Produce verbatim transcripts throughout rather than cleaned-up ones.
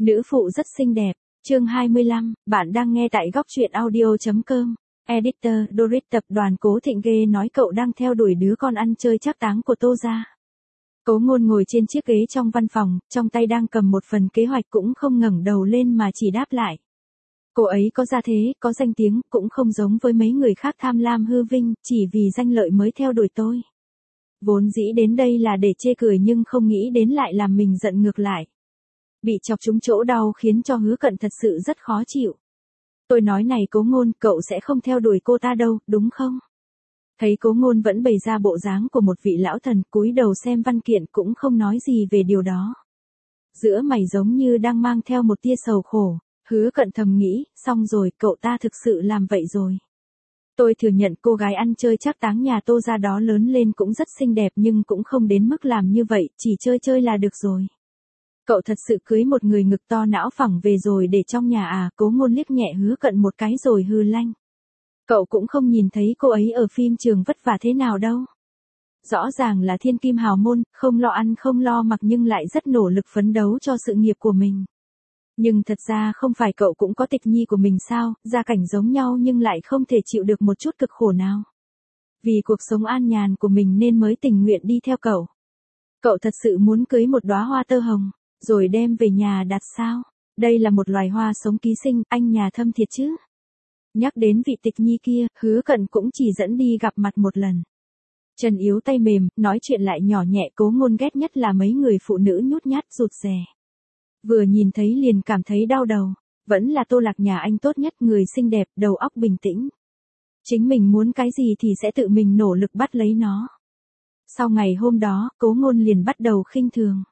Nữ phụ rất xinh đẹp. Chương hai mươi lăm, bạn đang nghe tại góc truyện audio chấm com. Editor, Dorit tập đoàn Cố Thịnh ghê nói cậu đang theo đuổi đứa con ăn chơi trác táng của Tô gia. Cố Ngôn ngồi trên chiếc ghế trong văn phòng, trong tay đang cầm một phần kế hoạch cũng không ngẩng đầu lên mà chỉ đáp lại. Cô ấy có gia thế, có danh tiếng, cũng không giống với mấy người khác tham lam hư vinh, chỉ vì danh lợi mới theo đuổi tôi. Vốn dĩ đến đây là để chê cười nhưng không nghĩ đến lại làm mình giận ngược lại. Bị chọc trúng chỗ đau khiến cho Hứa Cận thật sự rất khó chịu. Tôi nói này Cố Ngôn, cậu sẽ không theo đuổi cô ta đâu, đúng không? Thấy Cố Ngôn vẫn bày ra bộ dáng của một vị lão thần, cúi đầu xem văn kiện cũng không nói gì về điều đó. Giữa mày giống như đang mang theo một tia sầu khổ, Hứa Cận thầm nghĩ, xong rồi, cậu ta thực sự làm vậy rồi. Tôi thừa nhận cô gái ăn chơi trác táng nhà Tô gia đó lớn lên cũng rất xinh đẹp nhưng cũng không đến mức làm như vậy, chỉ chơi chơi là được rồi. Cậu thật sự cưới một người ngực to não phẳng về rồi để trong nhà à? Cố Ngôn liếc nhẹ Hứa Cận một cái rồi hừ lanh. Cậu cũng không nhìn thấy cô ấy ở phim trường vất vả thế nào đâu. Rõ ràng là thiên kim hào môn, không lo ăn không lo mặc nhưng lại rất nỗ lực phấn đấu cho sự nghiệp của mình. Nhưng thật ra không phải cậu cũng có Tịch Nhi của mình sao, gia cảnh giống nhau nhưng lại không thể chịu được một chút cực khổ nào. Vì cuộc sống an nhàn của mình nên mới tình nguyện đi theo cậu. Cậu thật sự muốn cưới một đóa hoa tơ hồng, rồi đem về nhà đặt sao? Đây là một loài hoa sống ký sinh, anh nhà thâm thiệt chứ. Nhắc đến vị Tịch Nhi kia, Hứa Cận cũng chỉ dẫn đi gặp mặt một lần. Chân yếu tay mềm, nói chuyện lại nhỏ nhẹ. Cố Ngôn ghét nhất là mấy người phụ nữ nhút nhát rụt rè. Vừa nhìn thấy liền cảm thấy đau đầu. Vẫn là Tô Lạc nhà anh tốt nhất, người xinh đẹp, đầu óc bình tĩnh. Chính mình muốn cái gì thì sẽ tự mình nỗ lực bắt lấy nó. Sau ngày hôm đó, Cố Ngôn liền bắt đầu khinh thường.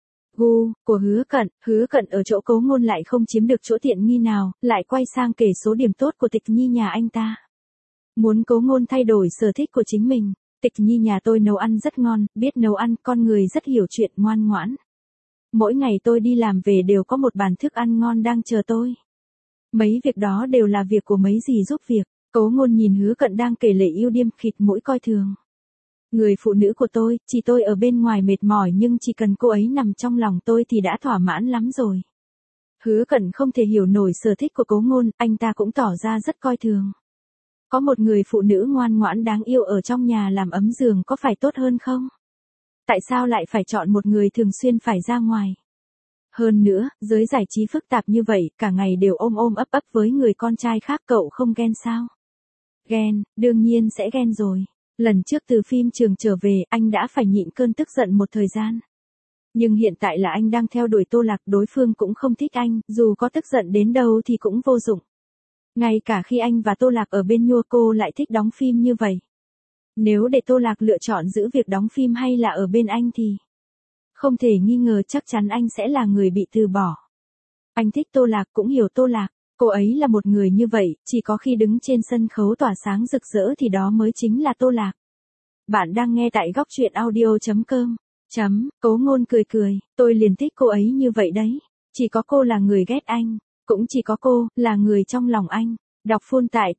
Gu của Hứa Cận, Hứa Cận ở chỗ Cố Ngôn lại không chiếm được chỗ tiện nghi nào, lại quay sang kể số điểm tốt của Tịch Nhi nhà anh ta. Muốn Cố Ngôn thay đổi sở thích của chính mình. Tịch Nhi nhà tôi nấu ăn rất ngon, biết nấu ăn, con người rất hiểu chuyện, ngoan ngoãn. Mỗi ngày tôi đi làm về đều có một bàn thức ăn ngon đang chờ tôi. Mấy việc đó đều là việc của mấy dì giúp việc. Cố Ngôn nhìn Hứa Cận đang kể lể ưu điêm, khịt mũi coi thường. Người phụ nữ của tôi, chỉ tôi ở bên ngoài mệt mỏi nhưng chỉ cần cô ấy nằm trong lòng tôi thì đã thỏa mãn lắm rồi. Hứa Cận không thể hiểu nổi sở thích của Cố Ngôn, anh ta cũng tỏ ra rất coi thường. Có một người phụ nữ ngoan ngoãn đáng yêu ở trong nhà làm ấm giường có phải tốt hơn không? Tại sao lại phải chọn một người thường xuyên phải ra ngoài? Hơn nữa, giới giải trí phức tạp như vậy, cả ngày đều ôm ôm ấp ấp với người con trai khác, cậu không ghen sao? Ghen, đương nhiên sẽ ghen rồi. Lần trước từ phim trường trở về, anh đã phải nhịn cơn tức giận một thời gian. Nhưng hiện tại là anh đang theo đuổi Tô Lạc, đối phương cũng không thích anh, dù có tức giận đến đâu thì cũng vô dụng. Ngay cả khi anh và Tô Lạc ở bên nhau cô lại thích đóng phim như vậy. Nếu để Tô Lạc lựa chọn giữ việc đóng phim hay là ở bên anh thì không thể nghi ngờ chắc chắn anh sẽ là người bị từ bỏ. Anh thích Tô Lạc cũng hiểu Tô Lạc, cô ấy là một người như vậy, chỉ có khi đứng trên sân khấu tỏa sáng rực rỡ thì đó mới chính là Tô Lạc. Bạn đang nghe tại góc truyện audio chấm com. Chấm, Cố Ngôn cười cười, tôi liền thích cô ấy như vậy đấy. Chỉ có cô là người ghét anh, cũng chỉ có cô là người trong lòng anh. Đọc full tại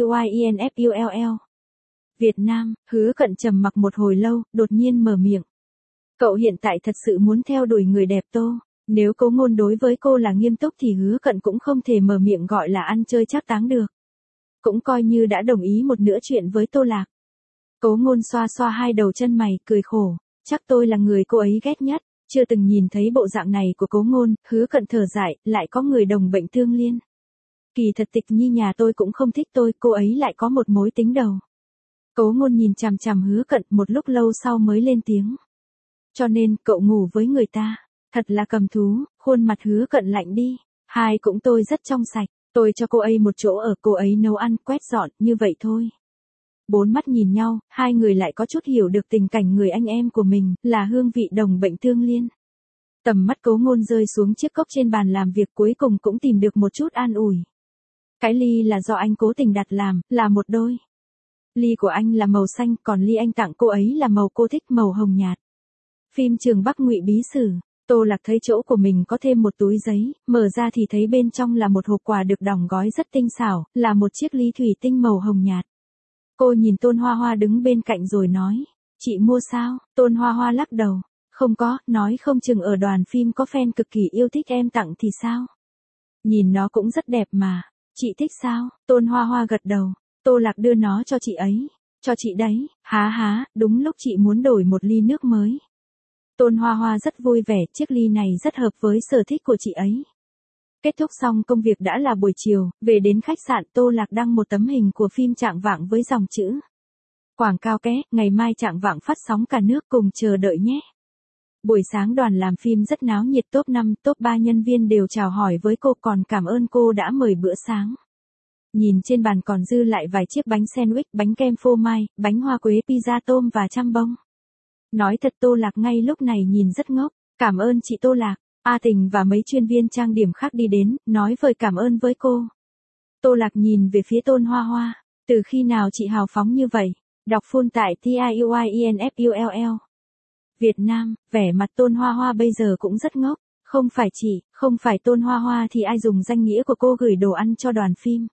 tiuyinfull. Việt Nam, Hứa Cận trầm mặc một hồi lâu, đột nhiên mở miệng. Cậu hiện tại thật sự muốn theo đuổi người đẹp Tô. Nếu Cố Ngôn đối với cô là nghiêm túc thì Hứa Cận cũng không thể mở miệng gọi là ăn chơi trác táng được. Cũng coi như đã đồng ý một nửa chuyện với Tô Lạc. Cố Ngôn xoa xoa hai đầu chân mày, cười khổ. Chắc tôi là người cô ấy ghét nhất. Chưa từng nhìn thấy bộ dạng này của Cố Ngôn, Hứa Cận thở dài, lại có người đồng bệnh tương liên. Kỳ thật Tịch Nhi nhà tôi cũng không thích tôi, cô ấy lại có một mối tính đầu. Cố Ngôn nhìn chằm chằm Hứa Cận một lúc lâu sau mới lên tiếng. Cho nên, cậu ngủ với người ta. Thật là cầm thú. Khuôn mặt Hứa Cận lạnh đi. Hai cũng tôi rất trong sạch. Tôi cho cô ấy một chỗ ở, cô ấy nấu ăn, quét dọn, như vậy thôi. Bốn mắt nhìn nhau, hai người lại có chút hiểu được tình cảnh người anh em của mình, là hương vị đồng bệnh tương liên. Tầm mắt Cố Ngôn rơi xuống chiếc cốc trên bàn làm việc, cuối cùng cũng tìm được một chút an ủi. Cái ly là do anh cố tình đặt làm, là một đôi. Ly của anh là màu xanh, còn ly anh tặng cô ấy là màu cô thích, màu hồng nhạt. Phim trường Bắc Ngụy Bí Sử, Tô Lạc thấy chỗ của mình có thêm một túi giấy, mở ra thì thấy bên trong là một hộp quà được đóng gói rất tinh xảo, là một chiếc ly thủy tinh màu hồng nhạt. Cô nhìn Tôn Hoa Hoa đứng bên cạnh rồi nói, chị mua sao? Tôn Hoa Hoa lắc đầu, Không có, nói không chừng ở đoàn phim có fan cực kỳ yêu thích em tặng thì sao? Nhìn nó cũng rất đẹp mà. Chị thích sao? Tôn Hoa Hoa gật đầu. Tô Lạc đưa nó cho chị ấy. Cho chị đấy, há há, đúng lúc chị muốn đổi một ly nước mới. Tôn Hoa Hoa rất vui vẻ, chiếc ly này rất hợp với sở thích của chị ấy. Kết thúc xong công việc đã là buổi chiều, về đến khách sạn Tô Lạc đăng một tấm hình của phim Trạng Vạng với dòng chữ. Quảng cáo ké, ngày mai Trạng Vạng phát sóng cả nước cùng chờ đợi nhé. Buổi sáng đoàn làm phim rất náo nhiệt, top năm, top ba nhân viên đều chào hỏi với cô còn cảm ơn cô đã mời bữa sáng. Nhìn trên bàn còn dư lại vài chiếc bánh sandwich, bánh kem phô mai, bánh hoa quế, pizza tôm và chăm bông. Nói thật Tô Lạc ngay lúc này nhìn rất ngốc, cảm ơn chị Tô Lạc. A Tình và mấy chuyên viên trang điểm khác đi đến, nói vời cảm ơn với cô. Tô Lạc nhìn về phía Tôn Hoa Hoa, từ khi nào chị hào phóng như vậy? Đọc full tại T I U I E N F U L L. Việt Nam, vẻ mặt Tôn Hoa Hoa bây giờ cũng rất ngốc, không phải chị, không phải Tôn Hoa Hoa thì ai dùng danh nghĩa của cô gửi đồ ăn cho đoàn phim.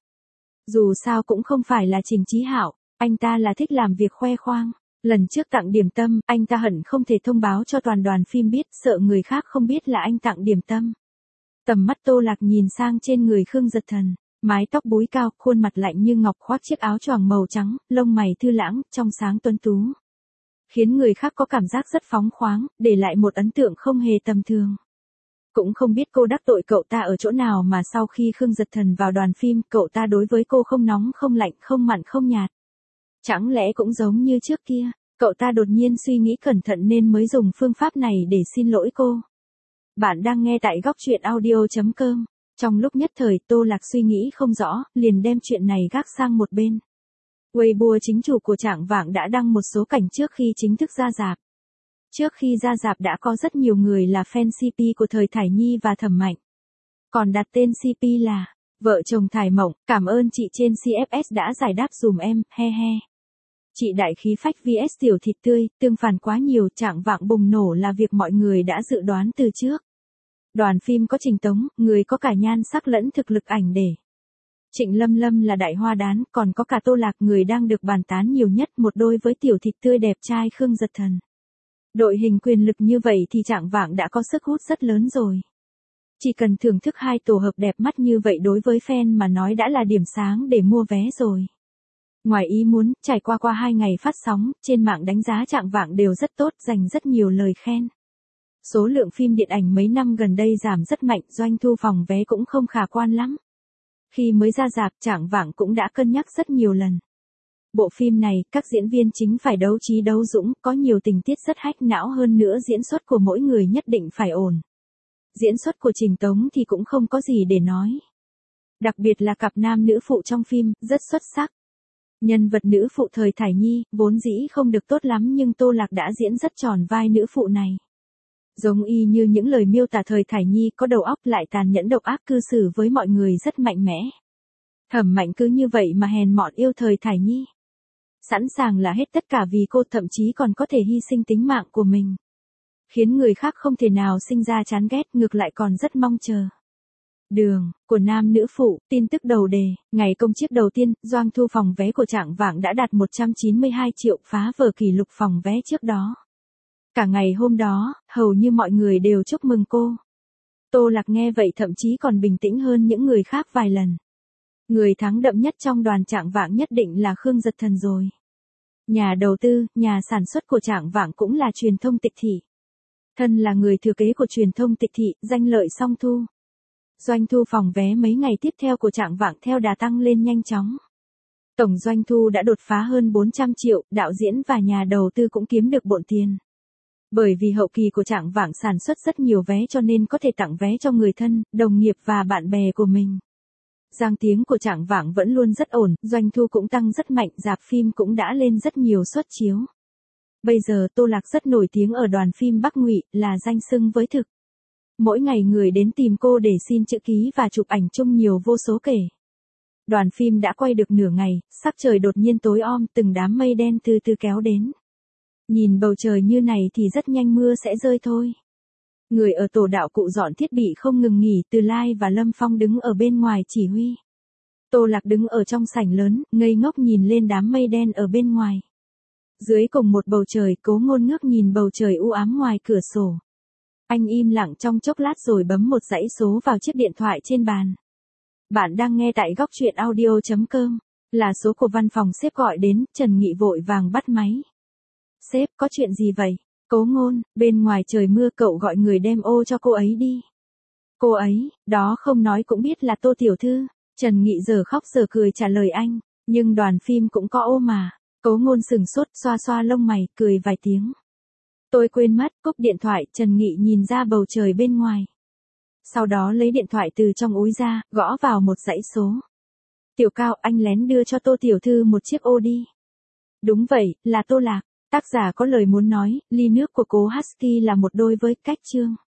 Dù sao cũng không phải là Trình Chí Hạo, anh ta là thích làm việc khoe khoang. Lần trước tặng điểm tâm, anh ta hận không thể thông báo cho toàn đoàn phim biết, sợ người khác không biết là anh tặng điểm tâm. Tầm mắt Tô Lạc nhìn sang trên người Khương Giật Thần, mái tóc búi cao, khuôn mặt lạnh như ngọc, khoác chiếc áo choàng màu trắng, lông mày thư lãng, trong sáng tuấn tú. Khiến người khác có cảm giác rất phóng khoáng, để lại một ấn tượng không hề tầm thường. Cũng không biết cô đắc tội cậu ta ở chỗ nào mà sau khi Khương Giật Thần vào đoàn phim, cậu ta đối với cô không nóng không lạnh, không mặn không nhạt. Chẳng lẽ cũng giống như trước kia, cậu ta đột nhiên suy nghĩ cẩn thận nên mới dùng phương pháp này để xin lỗi cô. Bạn đang nghe tại góc truyện audio chấm com. Trong lúc nhất thời Tô Lạc suy nghĩ không rõ, liền đem chuyện này gác sang một bên. Weibo chính chủ của Trạng Vạng đã đăng một số cảnh trước khi chính thức ra rạp. Trước khi ra rạp đã có rất nhiều người là fan xê pê của thời Thải Nhi và Thẩm Mạnh. Còn đặt tên xê pê là vợ chồng Thải Mộng, cảm ơn chị trên xê ép ét đã giải đáp dùm em, he he. Chị đại khí phách vs tiểu thịt tươi, tương phản quá nhiều, Trạng Vạng bùng nổ là việc mọi người đã dự đoán từ trước. Đoàn phim có Trình Tống, người có cả nhan sắc lẫn thực lực ảnh để. Trịnh Lâm Lâm là đại hoa đán, còn có cả Tô Lạc, người đang được bàn tán nhiều nhất, một đôi với tiểu thịt tươi đẹp trai Khương Giật Thần. Đội hình quyền lực như vậy thì Trạng Vạng đã có sức hút rất lớn rồi. Chỉ cần thưởng thức hai tổ hợp đẹp mắt như vậy đối với fan mà nói đã là điểm sáng để mua vé rồi. Ngoài ý muốn, trải qua qua hai ngày phát sóng, trên mạng đánh giá Trạng Vạng đều rất tốt, dành rất nhiều lời khen. Số lượng phim điện ảnh mấy năm gần đây giảm rất mạnh, doanh thu phòng vé cũng không khả quan lắm. Khi mới ra rạp, Trạng Vạng cũng đã cân nhắc rất nhiều lần. Bộ phim này, các diễn viên chính phải đấu trí đấu dũng, có nhiều tình tiết rất hack não, hơn nữa diễn xuất của mỗi người nhất định phải ổn. Diễn xuất của Trình Tống thì cũng không có gì để nói. Đặc biệt là cặp nam nữ phụ trong phim, rất xuất sắc. Nhân vật nữ phụ thời Thải Nhi, vốn dĩ không được tốt lắm nhưng Tô Lạc đã diễn rất tròn vai nữ phụ này. Giống y như những lời miêu tả thời Thải Nhi, có đầu óc lại tàn nhẫn độc ác, cư xử với mọi người rất mạnh mẽ. Thẩm Mạnh cứ như vậy mà hèn mọn yêu thời Thải Nhi. Sẵn sàng là hết tất cả vì cô, thậm chí còn có thể hy sinh tính mạng của mình. Khiến người khác không thể nào sinh ra chán ghét, ngược lại còn rất mong chờ. Đường, của nam nữ phụ, tin tức đầu đề, ngày công chiếc đầu tiên, doanh thu phòng vé của Trạng Vạng đã đạt một trăm chín mươi hai triệu, phá vỡ kỷ lục phòng vé trước đó. Cả ngày hôm đó, hầu như mọi người đều chúc mừng cô. Tô Lạc nghe vậy thậm chí còn bình tĩnh hơn những người khác vài lần. Người thắng đậm nhất trong đoàn Trạng Vạng nhất định là Khương Giật Thần rồi. Nhà đầu tư, nhà sản xuất của Trạng Vạng cũng là truyền thông Tịch Thị. Thân là người thừa kế của truyền thông Tịch Thị, danh lợi song thu. Doanh thu phòng vé mấy ngày tiếp theo của Trạng Vạng theo đà tăng lên nhanh chóng. Tổng doanh thu đã đột phá hơn bốn trăm triệu, đạo diễn và nhà đầu tư cũng kiếm được bộn tiền. Bởi vì hậu kỳ của Trạng Vạng sản xuất rất nhiều vé cho nên có thể tặng vé cho người thân, đồng nghiệp và bạn bè của mình. Danh tiếng của Trạng Vạng vẫn luôn rất ổn, doanh thu cũng tăng rất mạnh, rạp phim cũng đã lên rất nhiều suất chiếu. Bây giờ Tô Lạc rất nổi tiếng ở đoàn phim Bắc Ngụy, là danh xưng với thực. Mỗi ngày người đến tìm cô để xin chữ ký và chụp ảnh chung nhiều vô số kể. Đoàn phim đã quay được nửa ngày, sắc trời đột nhiên tối om, từng đám mây đen từ từ kéo đến. Nhìn bầu trời như này thì rất nhanh mưa sẽ rơi thôi. Người ở tổ đạo cụ dọn thiết bị không ngừng nghỉ, Từ Lai và Lâm Phong đứng ở bên ngoài chỉ huy. Tô Lạc đứng ở trong sảnh lớn, ngây ngốc nhìn lên đám mây đen ở bên ngoài. Dưới cùng một bầu trời, Cố Ngôn ngước nhìn bầu trời u ám ngoài cửa sổ. Anh im lặng trong chốc lát rồi bấm một dãy số vào chiếc điện thoại trên bàn. Bạn đang nghe tại góc truyện audio chấm com. Là số của văn phòng sếp gọi đến, Trần Nghị vội vàng bắt máy. Sếp, có chuyện gì vậy? Cố Ngôn, bên ngoài trời mưa, cậu gọi người đem ô cho cô ấy đi. Cô ấy, đó không nói cũng biết là Tô tiểu thư. Trần Nghị giờ khóc giờ cười trả lời anh, nhưng đoàn phim cũng có ô mà. Cố Ngôn sừng sốt, xoa xoa lông mày, cười vài tiếng. Tôi quên mất, cúp điện thoại, Trần Nghị nhìn ra bầu trời bên ngoài. Sau đó lấy điện thoại từ trong úi ra, gõ vào một dãy số. Tiểu Cao, anh lén đưa cho Tô tiểu thư một chiếc ô đi. Đúng vậy, là Tô Lạc. Tác giả có lời muốn nói, ly nước của Cố Husky là một đôi với cách chương.